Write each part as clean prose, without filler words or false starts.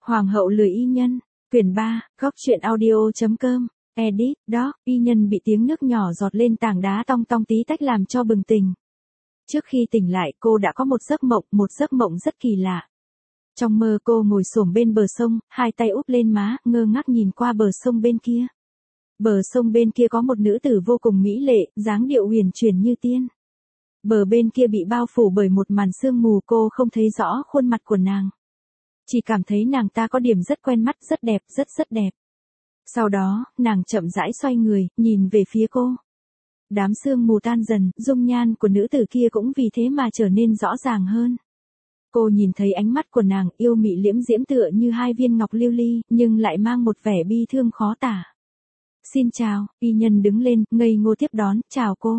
Hoàng hậu lười y nhân, quyển 3, góc truyện audio.com, edit, đó, y nhân bị tiếng nước nhỏ giọt lên tảng đá tong tong tí tách làm cho bừng tỉnh. Trước khi tỉnh lại cô đã có một giấc mộng rất kỳ lạ. Trong mơ cô ngồi xổm bên bờ sông, hai tay úp lên má, ngơ ngác nhìn qua bờ sông bên kia. Bờ sông bên kia có một nữ tử vô cùng mỹ lệ, dáng điệu huyền chuyển như tiên. Bờ bên kia bị bao phủ bởi một màn sương mù, cô không thấy rõ khuôn mặt của nàng. Chỉ cảm thấy nàng ta có điểm rất quen mắt, rất đẹp, rất đẹp. Sau đó, nàng chậm rãi xoay người, nhìn về phía cô. Đám sương mù tan dần, dung nhan của nữ tử kia cũng vì thế mà trở nên rõ ràng hơn. Cô nhìn thấy ánh mắt của nàng yêu mị liễm diễm tựa như hai viên ngọc lưu ly, nhưng lại mang một vẻ bi thương khó tả. Xin chào, y nhân đứng lên, ngây ngô tiếp đón, chào cô.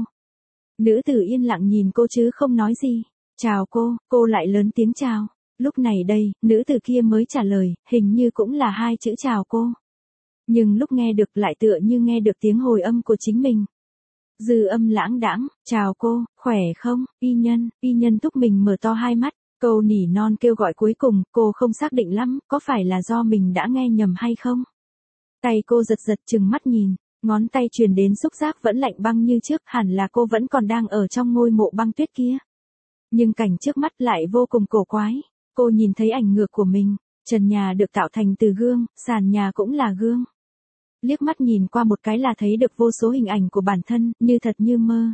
Nữ tử yên lặng nhìn cô chứ không nói gì. Chào cô lại lớn tiếng chào. Lúc này đây, nữ tử kia mới trả lời, hình như cũng là hai chữ chào cô. Nhưng lúc nghe được lại tựa như nghe được tiếng hồi âm của chính mình. Dư âm lãng đãng, chào cô, khỏe không, y nhân thúc mình mở to hai mắt, câu nỉ non kêu gọi cuối cùng, cô không xác định lắm, có phải là do mình đã nghe nhầm hay không? Tay cô giật chừng mắt nhìn, ngón tay truyền đến xúc giác vẫn lạnh băng như trước, hẳn là cô vẫn còn đang ở trong ngôi mộ băng tuyết kia. Nhưng cảnh trước mắt lại vô cùng cổ quái, cô nhìn thấy ảnh ngược của mình, trần nhà được tạo thành từ gương, sàn nhà cũng là gương. Liếc mắt nhìn qua một cái là thấy được vô số hình ảnh của bản thân, như thật như mơ.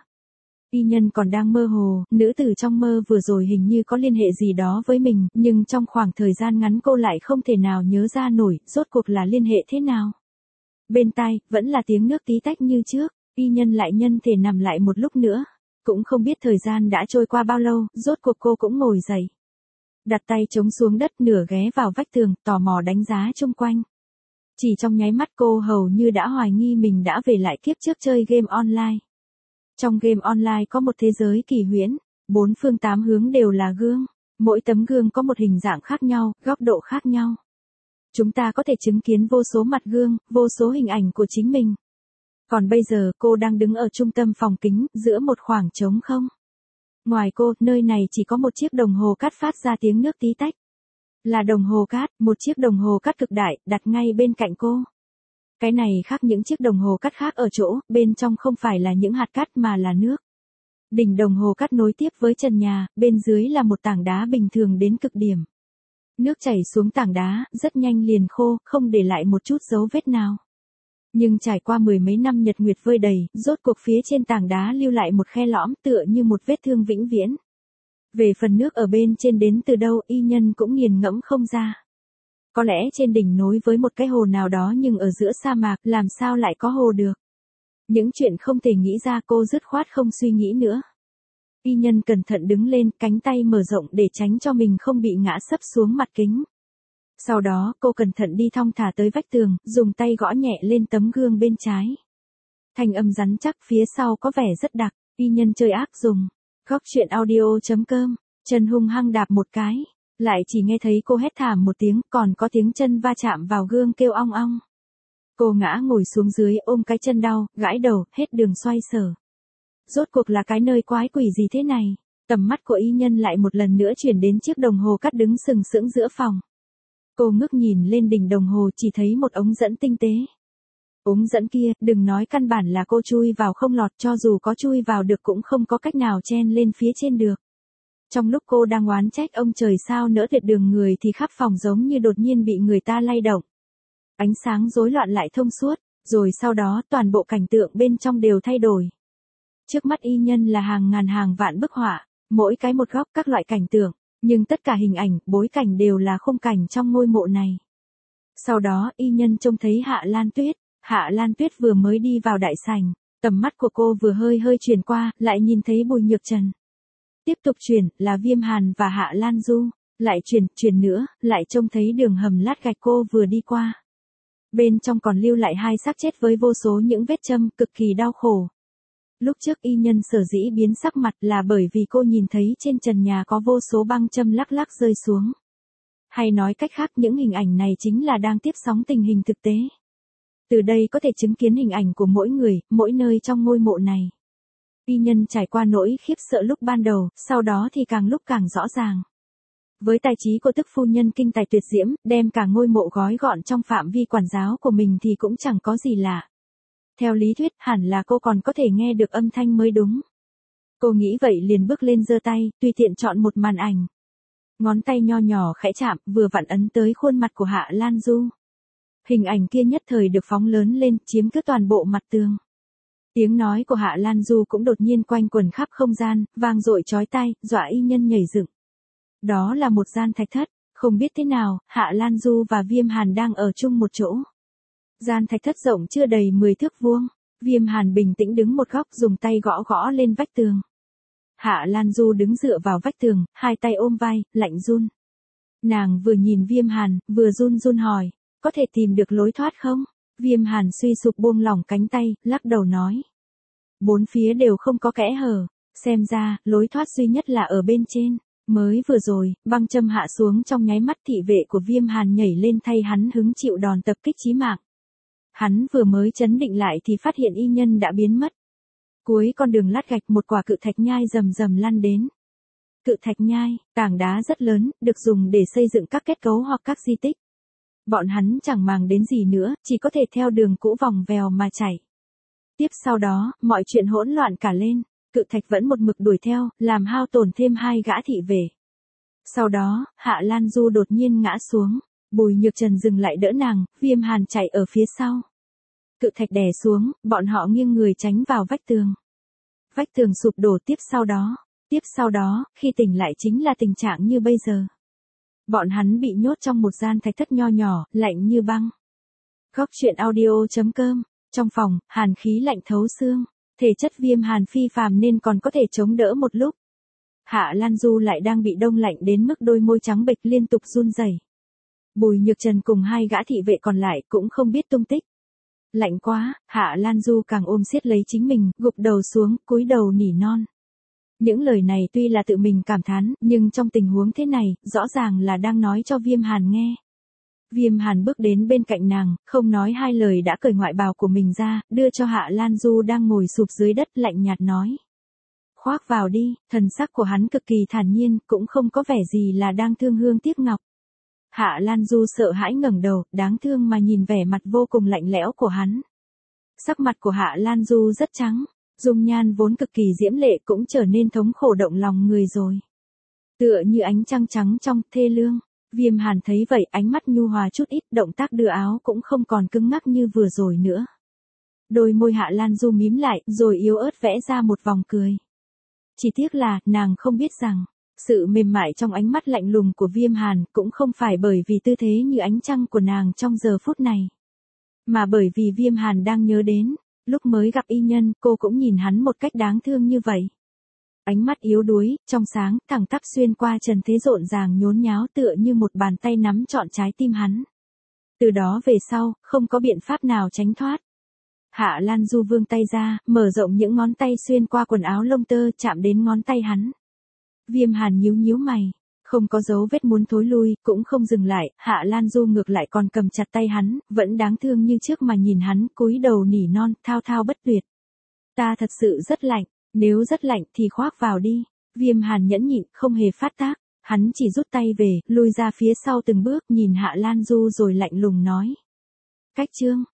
Y nhân còn đang mơ hồ, nữ tử trong mơ vừa rồi hình như có liên hệ gì đó với mình, nhưng trong khoảng thời gian ngắn cô lại không thể nào nhớ ra nổi, rốt cuộc là liên hệ thế nào. Bên tai, vẫn là tiếng nước tí tách như trước, y nhân lại nhân thể nằm lại một lúc nữa. Cũng không biết thời gian đã trôi qua bao lâu, rốt cuộc cô cũng ngồi dậy. Đặt tay chống xuống đất, nửa ghé vào vách tường, tò mò đánh giá chung quanh. Chỉ trong nháy mắt cô hầu như đã hoài nghi mình đã về lại kiếp trước chơi game online. Trong game online có một thế giới kỳ huyễn, bốn phương tám hướng đều là gương, mỗi tấm gương có một hình dạng khác nhau, góc độ khác nhau. Chúng ta có thể chứng kiến vô số mặt gương, vô số hình ảnh của chính mình. Còn bây giờ cô đang đứng ở trung tâm phòng kính, giữa một khoảng trống không. Ngoài cô, nơi này chỉ có một chiếc đồng hồ cát phát ra tiếng nước tí tách. Là đồng hồ cát, một chiếc đồng hồ cát cực đại, đặt ngay bên cạnh cô. Cái này khác những chiếc đồng hồ cát khác ở chỗ, bên trong không phải là những hạt cát mà là nước. Đỉnh đồng hồ cát nối tiếp với trần nhà, bên dưới là một tảng đá bình thường đến cực điểm. Nước chảy xuống tảng đá, rất nhanh liền khô, không để lại một chút dấu vết nào. Nhưng trải qua mười mấy năm nhật nguyệt vơi đầy, rốt cuộc phía trên tảng đá lưu lại một khe lõm tựa như một vết thương vĩnh viễn. Về phần nước ở bên trên đến từ đâu, y nhân cũng nghiền ngẫm không ra. Có lẽ trên đỉnh nối với một cái hồ nào đó, nhưng ở giữa sa mạc, làm sao lại có hồ được. Những chuyện không thể nghĩ ra cô dứt khoát không suy nghĩ nữa. Y nhân cẩn thận đứng lên, cánh tay mở rộng để tránh cho mình không bị ngã sấp xuống mặt kính. Sau đó, cô cẩn thận đi thong thả tới vách tường, dùng tay gõ nhẹ lên tấm gương bên trái. Thanh âm rắn chắc phía sau có vẻ rất đặc, y nhân chơi ác dùng. Góc truyện audio.com, chân hung hăng đạp một cái, lại chỉ nghe thấy cô hét thảm một tiếng, còn có tiếng chân va chạm vào gương kêu ong ong. Cô ngã ngồi xuống dưới ôm cái chân đau, gãi đầu, hết đường xoay sở. Rốt cuộc là cái nơi quái quỷ gì thế này? Tầm mắt của y nhân lại một lần nữa chuyển đến chiếc đồng hồ cát đứng sừng sững giữa phòng. Cô ngước nhìn lên đỉnh đồng hồ chỉ thấy một ống dẫn tinh tế. Ống dẫn kia, đừng nói căn bản là cô chui vào không lọt, cho dù có chui vào được cũng không có cách nào chen lên phía trên được. Trong lúc cô đang oán trách ông trời sao nỡ tuyệt đường người thì khắp phòng giống như đột nhiên bị người ta lay động. Ánh sáng rối loạn lại thông suốt, rồi sau đó toàn bộ cảnh tượng bên trong đều thay đổi. Trước mắt y nhân là hàng ngàn hàng vạn bức họa, mỗi cái một góc các loại cảnh tượng, nhưng tất cả hình ảnh, bối cảnh đều là khung cảnh trong ngôi mộ này. Sau đó y nhân trông thấy Hạ Lan Tuyết vừa mới đi vào đại sảnh, tầm mắt của cô vừa hơi chuyển qua, lại nhìn thấy Bùi Nhược Trần. Tiếp tục chuyển, là Viêm Hàn và Hạ Lan Du, lại chuyển nữa, lại trông thấy đường hầm lát gạch cô vừa đi qua. Bên trong còn lưu lại hai xác chết với vô số những vết châm, cực kỳ đau khổ. Lúc trước y nhân sở dĩ biến sắc mặt là bởi vì cô nhìn thấy trên trần nhà có vô số băng châm lắc lắc rơi xuống. Hay nói cách khác, những hình ảnh này chính là đang tiếp sóng tình hình thực tế. Từ đây có thể chứng kiến hình ảnh của mỗi người, mỗi nơi trong ngôi mộ này. Y nhân trải qua nỗi khiếp sợ lúc ban đầu, sau đó thì càng lúc càng rõ ràng. Với tài trí của tức phu nhân kinh tài tuyệt diễm, đem cả ngôi mộ gói gọn trong phạm vi quản giáo của mình thì cũng chẳng có gì lạ. Theo lý thuyết hẳn là cô còn có thể nghe được âm thanh mới đúng. Cô nghĩ vậy liền bước lên giơ tay, tùy tiện chọn một màn ảnh. Ngón tay nho nhỏ khẽ chạm, vừa vặn ấn tới khuôn mặt của Hạ Lan Du. Hình ảnh kia nhất thời được phóng lớn lên, chiếm cứ toàn bộ mặt tường. Tiếng nói của Hạ Lan Du cũng đột nhiên quanh quẩn khắp không gian, vang dội chói tai, dọa y nhân nhảy dựng. Đó là một gian thạch thất, không biết thế nào, Hạ Lan Du và Viêm Hàn đang ở chung một chỗ. Gian thạch thất rộng chưa đầy 10 thước vuông, Viêm Hàn bình tĩnh đứng một góc dùng tay gõ gõ lên vách tường. Hạ Lan Du đứng dựa vào vách tường, hai tay ôm vai, lạnh run. Nàng vừa nhìn Viêm Hàn, vừa run run hỏi, có thể tìm được lối thoát không? Viêm Hàn suy sụp buông lỏng cánh tay, lắc đầu nói. Bốn phía đều không có kẽ hở, xem ra, lối thoát duy nhất là ở bên trên. Mới vừa rồi, băng châm hạ xuống trong nháy mắt thị vệ của Viêm Hàn nhảy lên thay hắn hứng chịu đòn tập kích chí mạng. Hắn vừa mới chấn định lại thì phát hiện y nhân đã biến mất. Cuối con đường lát gạch một quả cự thạch nhai rầm rầm lăn đến. Cự thạch nhai, tảng đá rất lớn, được dùng để xây dựng các kết cấu hoặc các di tích. Bọn hắn chẳng màng đến gì nữa, chỉ có thể theo đường cũ vòng vèo mà chạy. Tiếp sau đó, mọi chuyện hỗn loạn cả lên. Cự thạch vẫn một mực đuổi theo, làm hao tổn thêm hai gã thị vệ. Sau đó, Hạ Lan Du đột nhiên ngã xuống. Bùi Nhược Trần dừng lại đỡ nàng, Viêm Hàn chạy ở phía sau. Cự thạch đè xuống, bọn họ nghiêng người tránh vào vách tường. Vách tường sụp đổ tiếp sau đó, khi tỉnh lại chính là tình trạng như bây giờ. Bọn hắn bị nhốt trong một gian thạch thất nho nhỏ, lạnh như băng. Góc truyện audio.com. Trong phòng, hàn khí lạnh thấu xương. Thể chất Viêm Hàn phi phàm nên còn có thể chống đỡ một lúc. Hạ Lan Du lại đang bị đông lạnh đến mức đôi môi trắng bệch liên tục run rẩy. Bùi Nhược Trần cùng hai gã thị vệ còn lại cũng không biết tung tích. Lạnh quá, Hạ Lan Du càng ôm siết lấy chính mình, gục đầu xuống, cúi đầu nỉ non. Những lời này tuy là tự mình cảm thán, nhưng trong tình huống thế này, rõ ràng là đang nói cho Viêm Hàn nghe. Viêm Hàn bước đến bên cạnh nàng, không nói hai lời đã cởi ngoại bào của mình ra, đưa cho Hạ Lan Du đang ngồi sụp dưới đất lạnh nhạt nói. Khoác vào đi, thần sắc của hắn cực kỳ thản nhiên, cũng không có vẻ gì là đang thương hương tiếc ngọc. Hạ Lan Du sợ hãi ngẩng đầu, đáng thương mà nhìn vẻ mặt vô cùng lạnh lẽo của hắn. Sắc mặt của Hạ Lan Du rất trắng, dung nhan vốn cực kỳ diễm lệ cũng trở nên thống khổ động lòng người rồi. Tựa như ánh trăng trắng trong, thê lương. Viêm Hàn thấy vậy ánh mắt nhu hòa chút ít, động tác đưa áo cũng không còn cứng ngắc như vừa rồi nữa. Đôi môi Hạ Lan Du mím lại, rồi yếu ớt vẽ ra một vòng cười. Chỉ tiếc là, nàng không biết rằng, sự mềm mại trong ánh mắt lạnh lùng của Viêm Hàn cũng không phải bởi vì tư thế như ánh trăng của nàng trong giờ phút này. Mà bởi vì Viêm Hàn đang nhớ đến, lúc mới gặp y nhân, cô cũng nhìn hắn một cách đáng thương như vậy. Ánh mắt yếu đuối, trong sáng, thẳng tắp xuyên qua trần thế rộn ràng nhốn nháo tựa như một bàn tay nắm trọn trái tim hắn. Từ đó về sau, không có biện pháp nào tránh thoát. Hạ Lan Du vươn tay ra, mở rộng những ngón tay xuyên qua quần áo lông tơ chạm đến ngón tay hắn. Viêm Hàn nhíu nhíu mày, không có dấu vết muốn thối lui, cũng không dừng lại, Hạ Lan Du ngược lại còn cầm chặt tay hắn, vẫn đáng thương như trước mà nhìn hắn, cúi đầu nỉ non, thao thao bất tuyệt. Ta thật sự rất lạnh, nếu rất lạnh thì khoác vào đi. Viêm Hàn nhẫn nhịn, không hề phát tác, hắn chỉ rút tay về, lui ra phía sau từng bước, nhìn Hạ Lan Du rồi lạnh lùng nói. Cách chương